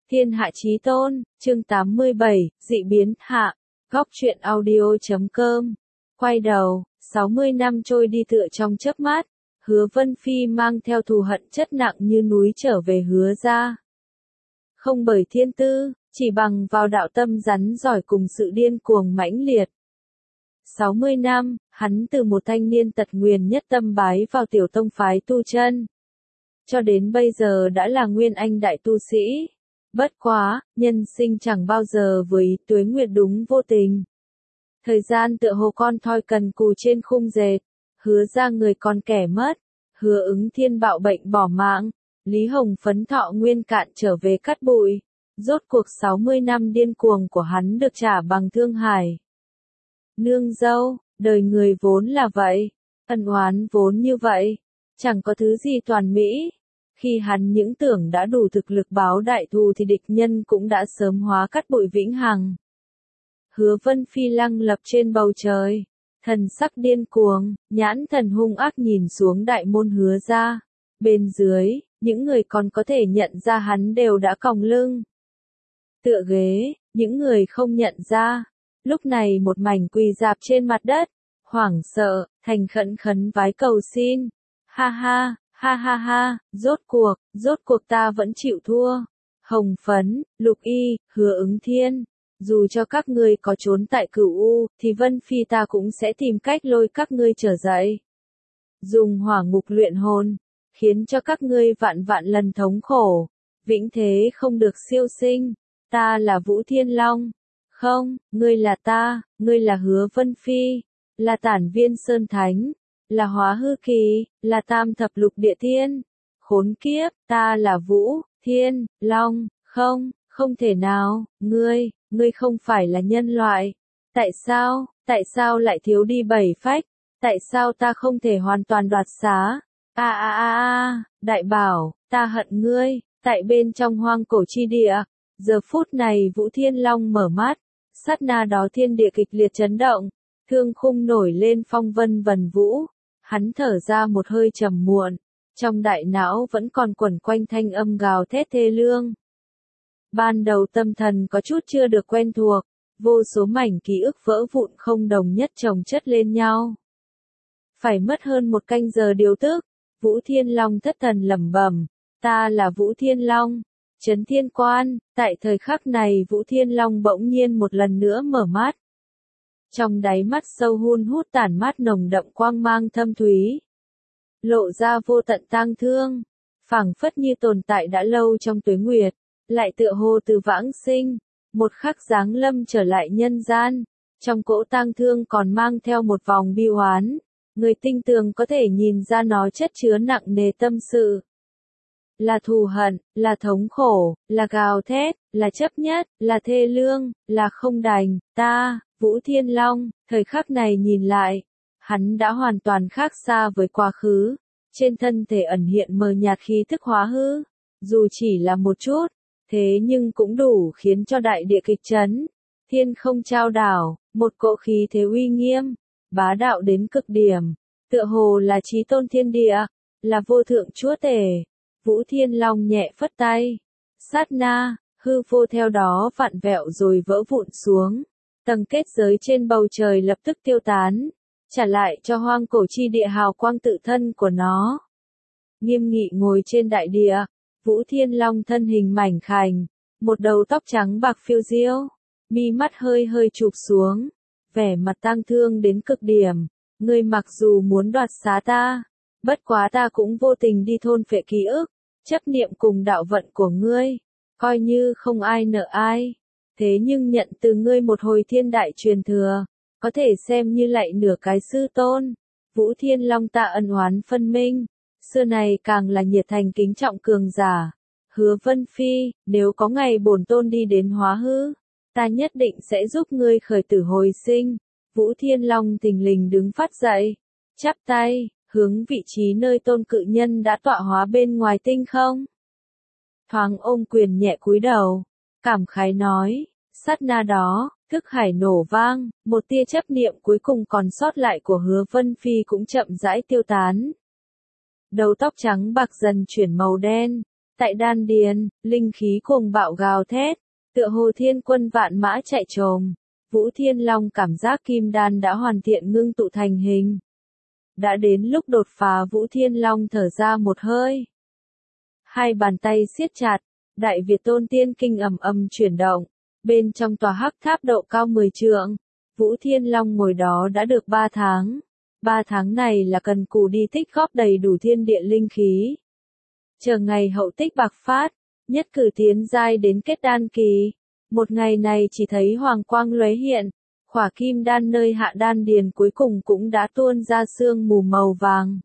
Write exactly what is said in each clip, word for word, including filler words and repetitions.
Thiên hạ chí tôn, chương tám mươi bảy, dị biến, hạ, góc truyện audio chấm com. Quay đầu, sáu mươi năm trôi đi tựa trong chớp mắt, Hứa Vân Phi mang theo thù hận chất nặng như núi trở về Hứa gia. Không bởi thiên tư, chỉ bằng vào đạo tâm rắn giỏi cùng sự điên cuồng mãnh liệt. sáu mươi năm, hắn từ một thanh niên tật nguyền nhất tâm bái vào tiểu tông phái tu chân, cho đến bây giờ đã là nguyên anh đại tu sĩ. Bất quá, nhân sinh chẳng bao giờ với tuế nguyệt đúng vô tình. Thời gian tựa hồ con thoi cần cù trên khung dệt, Hứa ra người con kẻ mất, Hứa Ứng Thiên bạo bệnh bỏ mạng, Lý Hồng phấn thọ nguyên cạn trở về cát bụi. Rốt cuộc sáu mươi năm điên cuồng của hắn được trả bằng thương hại. Nương dâu, đời người vốn là vậy, ân oán vốn như vậy, chẳng có thứ gì toàn mỹ. Khi hắn những tưởng đã đủ thực lực báo đại thù thì địch nhân cũng đã sớm hóa cát bụi vĩnh hằng. Hứa Vân Phi lăng lập trên bầu trời, thần sắc điên cuồng, nhãn thần hung ác nhìn xuống đại môn Hứa ra. Bên dưới, những người còn có thể nhận ra hắn đều đã còng lưng. Tựa ghế, những người không nhận ra, lúc này một mảnh quỳ rạp trên mặt đất, hoảng sợ, thành khẩn khấn vái cầu xin. Ha ha, ha ha ha, rốt cuộc, rốt cuộc ta vẫn chịu thua. Hồng Phấn, Lục Y, Hứa Ứng Thiên, dù cho các ngươi có trốn tại Cửu U, thì Vân Phi ta cũng sẽ tìm cách lôi các ngươi trở dậy. Dùng hỏa ngục luyện hồn, khiến cho các ngươi vạn vạn lần thống khổ, vĩnh thế không được siêu sinh. Ta là Vũ Thiên Long. Không, ngươi là ta, ngươi là Hứa Vân Phi, là Tản Viên Sơn Thánh, là Hóa Hư Kỳ, là Tam Thập Lục Địa Thiên. Khốn kiếp, ta là Vũ Thiên Long, không, không thể nào, ngươi, ngươi không phải là nhân loại. Tại sao, tại sao lại thiếu đi bảy phách? Tại sao ta không thể hoàn toàn đoạt xá? A a a a, đại bảo, ta hận ngươi, tại bên trong hoang cổ chi địa. Giờ phút này Vũ Thiên Long mở mắt, sát na đó thiên địa kịch liệt chấn động, thương khung nổi lên phong vân vần vũ, hắn thở ra một hơi trầm muộn, trong đại não vẫn còn quẩn quanh thanh âm gào thét thê lương. Ban đầu tâm thần có chút chưa được quen thuộc, vô số mảnh ký ức vỡ vụn không đồng nhất chồng chất lên nhau. Phải mất hơn một canh giờ điều tức, Vũ Thiên Long thất thần lẩm bẩm, ta là Vũ Thiên Long. Chấn Thiên Quan, tại thời khắc này Vũ Thiên Long bỗng nhiên một lần nữa mở mắt. Trong đáy mắt sâu hun hút tản mát nồng đậm quang mang thâm thúy. Lộ ra vô tận tang thương, phảng phất như tồn tại đã lâu trong tuế nguyệt, lại tựa hồ từ vãng sinh, một khắc giáng lâm trở lại nhân gian. Trong cỗ tang thương còn mang theo một vòng bi oán, người tinh tường có thể nhìn ra nó chất chứa nặng nề tâm sự. Là thù hận, là thống khổ, là gào thét, là chấp nhất, là thê lương, là không đành. Ta, Vũ Thiên Long, thời khắc này nhìn lại, hắn đã hoàn toàn khác xa với quá khứ. Trên thân thể ẩn hiện mờ nhạt khí thức hóa hư, dù chỉ là một chút, thế nhưng cũng đủ khiến cho đại địa kịch chấn. Thiên không trao đảo, một cỗ khí thế uy nghiêm, bá đạo đến cực điểm, tựa hồ là chí tôn thiên địa, là vô thượng chúa tể. Vũ Thiên Long nhẹ phất tay. Sát na, hư vô theo đó vặn vẹo rồi vỡ vụn xuống. Tầng kết giới trên bầu trời lập tức tiêu tán, trả lại cho hoang cổ chi địa hào quang tự thân của nó. Nghiêm nghị ngồi trên đại địa, Vũ Thiên Long thân hình mảnh khảnh, một đầu tóc trắng bạc phiêu diêu, mi mắt hơi hơi chụp xuống, vẻ mặt tang thương đến cực điểm. Ngươi mặc dù muốn đoạt xá ta, bất quá ta cũng vô tình đi thôn phệ ký ức, chấp niệm cùng đạo vận của ngươi, coi như không ai nợ ai. Thế nhưng nhận từ ngươi một hồi thiên đại truyền thừa, có thể xem như lại nửa cái sư tôn. Vũ Thiên Long ta ân oán phân minh, xưa này càng là nhiệt thành kính trọng cường giả. Hứa Vân Phi, nếu có ngày bổn tôn đi đến hóa hư, ta nhất định sẽ giúp ngươi khởi tử hồi sinh. Vũ Thiên Long thình lình đứng phát dậy, chắp tay, hướng vị trí nơi tôn cự nhân đã tọa hóa bên ngoài tinh không. Thoáng ôm quyền nhẹ cúi đầu, cảm khái nói, sát na đó, thức hải nổ vang, một tia chấp niệm cuối cùng còn sót lại của Hứa Vân Phi cũng chậm rãi tiêu tán. Đầu tóc trắng bạc dần chuyển màu đen, Tại đan điền, linh khí cuồng bạo gào thét, tựa hồ thiên quân vạn mã chạy trồm. Vũ Thiên Long cảm giác kim đan đã hoàn thiện ngưng tụ thành hình. Đã đến lúc đột phá, Vũ Thiên Long thở ra một hơi. Hai bàn tay siết chặt, Đại Việt Tôn Tiên Kinh ầm ầm chuyển động. Bên trong tòa hắc tháp độ cao mười trượng, Vũ Thiên Long ngồi đó đã được ba tháng. Ba tháng này là cần cù đi tích góp đầy đủ thiên địa linh khí. Chờ ngày hậu tích bạc phát, nhất cử tiến giai đến kết đan kỳ. Một ngày này chỉ thấy hoàng quang lóe hiện, khỏa kim đan nơi hạ đan điền cuối cùng cũng đã tuôn ra sương mù màu vàng.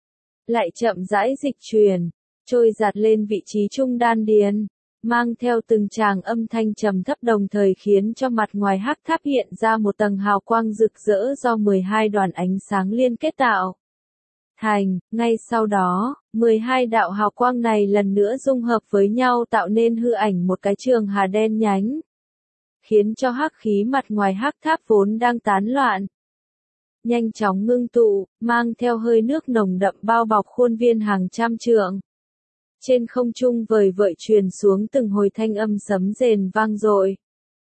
Lại chậm rãi dịch chuyển, trôi giạt lên vị trí trung đan điền, mang theo từng tràng âm thanh trầm thấp, đồng thời khiến cho mặt ngoài hắc tháp hiện ra một tầng hào quang rực rỡ do mười hai đoàn ánh sáng liên kết tạo thành. Ngay sau đó, mười hai đạo hào quang này lần nữa dung hợp với nhau tạo nên hư ảnh một cái trường hà đen nhánh, khiến cho hắc khí mặt ngoài hắc tháp vốn đang tán loạn nhanh chóng ngưng tụ, mang theo hơi nước nồng đậm bao bọc khuôn viên hàng trăm trượng. Trên không trung vời vợi truyền xuống từng hồi thanh âm sấm rền vang dội.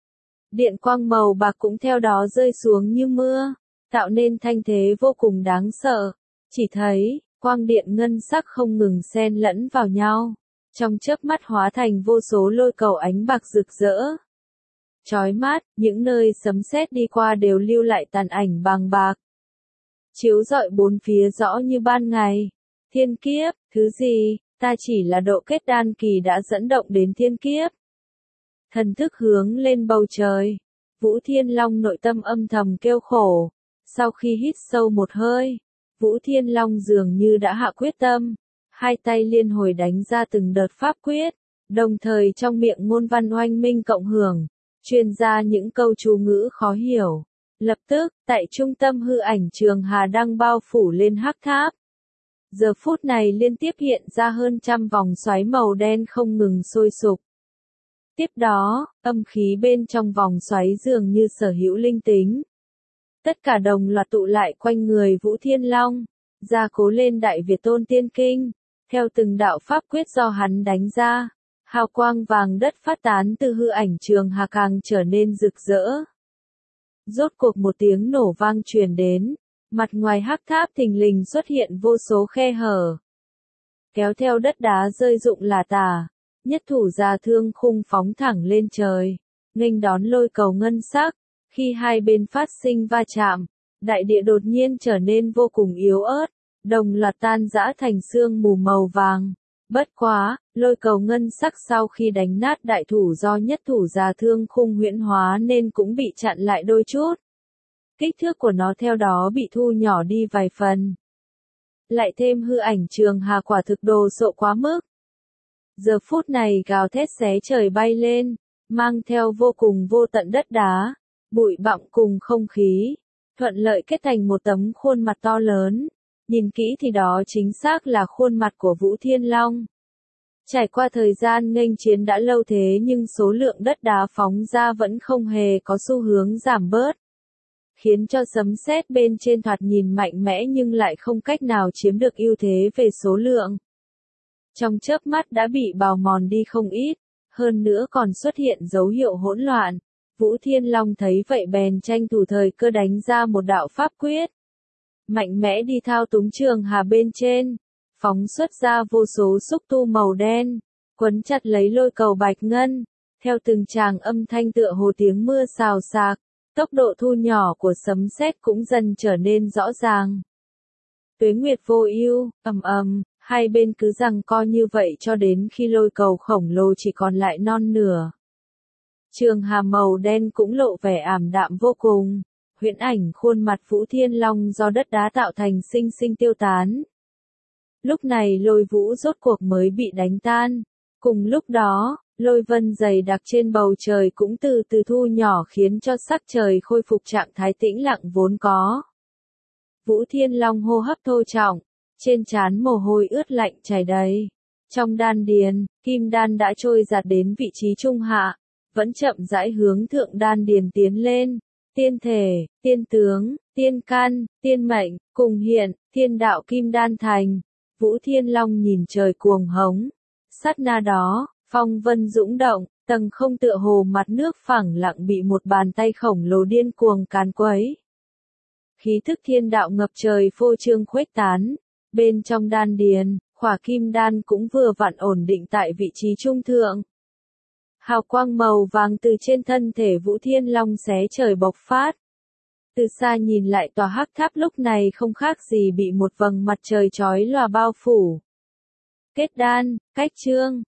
Điện quang màu bạc cũng theo đó rơi xuống như mưa, tạo nên thanh thế vô cùng đáng sợ. Chỉ thấy, quang điện ngân sắc không ngừng xen lẫn vào nhau, trong chớp mắt hóa thành vô số lôi cầu ánh bạc rực rỡ. Chói mắt, những nơi sấm sét đi qua đều lưu lại tàn ảnh bàng bạc, chiếu rọi bốn phía rõ như ban ngày. Thiên kiếp, thứ gì? Ta chỉ là độ kết đan kỳ đã dẫn động đến thiên kiếp. Thần thức hướng lên bầu trời, Vũ Thiên Long nội tâm âm thầm kêu khổ. Sau khi hít sâu một hơi, Vũ Thiên Long dường như đã hạ quyết tâm, hai tay liên hồi đánh ra từng đợt pháp quyết, đồng thời trong miệng ngôn văn oanh minh cộng hưởng, truyền ra những câu chú ngữ khó hiểu. Lập tức, tại trung tâm hư ảnh trường hà đang bao phủ lên hắc tháp. Giờ phút này liên tiếp hiện ra hơn trăm vòng xoáy màu đen không ngừng sôi sục. Tiếp đó, âm khí bên trong vòng xoáy dường như sở hữu linh tính. Tất cả đồng loạt tụ lại quanh người Vũ Thiên Long, gia cố lên Đại Việt Tôn Tiên Kinh. Theo từng đạo pháp quyết do hắn đánh ra, hào quang vàng đất phát tán từ hư ảnh trường hà càng trở nên rực rỡ. Rốt cuộc một tiếng nổ vang truyền đến. Mặt ngoài hắc tháp thình lình xuất hiện vô số khe hở, kéo theo đất đá rơi rụng lả tả. Nhất thủ gia thương khung phóng thẳng lên trời, nghênh đón lôi cầu ngân sắc. Khi hai bên phát sinh va chạm, đại địa đột nhiên trở nên vô cùng yếu ớt, đồng loạt tan rã thành sương mù màu vàng. Bất quá, lôi cầu ngân sắc sau khi đánh nát đại thủ do nhất thủ gia thương khung huyễn hóa nên cũng bị chặn lại đôi chút. Kích thước của nó theo đó bị thu nhỏ đi vài phần. Lại thêm hư ảnh trường hà quả thực đồ sộ quá mức. Giờ phút này gào thét xé trời bay lên, mang theo vô cùng vô tận đất đá, bụi bặm cùng không khí, thuận lợi kết thành một tấm khuôn mặt to lớn. Nhìn kỹ thì đó chính xác là khuôn mặt của Vũ Thiên Long. Trải qua thời gian nghênh chiến đã lâu thế nhưng số lượng đất đá phóng ra vẫn không hề có xu hướng giảm bớt, khiến cho sấm sét bên trên thoạt nhìn mạnh mẽ nhưng lại không cách nào chiếm được ưu thế về số lượng. Trong chớp mắt đã bị bào mòn đi không ít, hơn nữa còn xuất hiện dấu hiệu hỗn loạn. Vũ Thiên Long thấy vậy bèn tranh thủ thời cơ đánh ra một đạo pháp quyết, mạnh mẽ đi thao túng trường hà bên trên, phóng xuất ra vô số xúc tu màu đen, quấn chặt lấy lôi cầu bạch ngân. Theo từng tràng âm thanh tựa hồ tiếng mưa xào xạc, tốc độ thu nhỏ của sấm sét cũng dần trở nên rõ ràng. Tuế nguyệt vô ưu, ầm ầm, hai bên cứ giằng co như vậy cho đến khi lôi cầu khổng lồ chỉ còn lại non nửa. Trường hà màu đen cũng lộ vẻ ảm đạm vô cùng, huyễn ảnh khuôn mặt Vũ Thiên Long do đất đá tạo thành sinh sinh tiêu tán. Lúc này lôi vũ rốt cuộc mới bị đánh tan. Cùng lúc đó, lôi vân dày đặc trên bầu trời cũng từ từ thu nhỏ khiến cho sắc trời khôi phục trạng thái tĩnh lặng vốn có. Vũ Thiên Long hô hấp thô trọng, trên trán mồ hôi ướt lạnh chảy đầy. Trong đan điền, kim đan đã trôi giạt đến vị trí trung hạ, vẫn chậm rãi hướng thượng đan điền tiến lên. Tiên thể, tiên tướng, tiên căn, tiên mệnh, cùng hiện, thiên đạo kim đan thành. Vũ Thiên Long nhìn trời cuồng hống, sát na đó, phong vân dũng động, tầng không tựa hồ mặt nước phẳng lặng bị một bàn tay khổng lồ điên cuồng càn quấy. Khí thức thiên đạo ngập trời phô trương khuếch tán, bên trong đan điền, khỏa kim đan cũng vừa vặn ổn định tại vị trí trung thượng. Hào quang màu vàng từ trên thân thể Vũ Thiên Long xé trời bộc phát. Từ xa nhìn lại tòa hắc tháp lúc này không khác gì bị một vầng mặt trời chói lòa bao phủ. Kết đan, cách chương.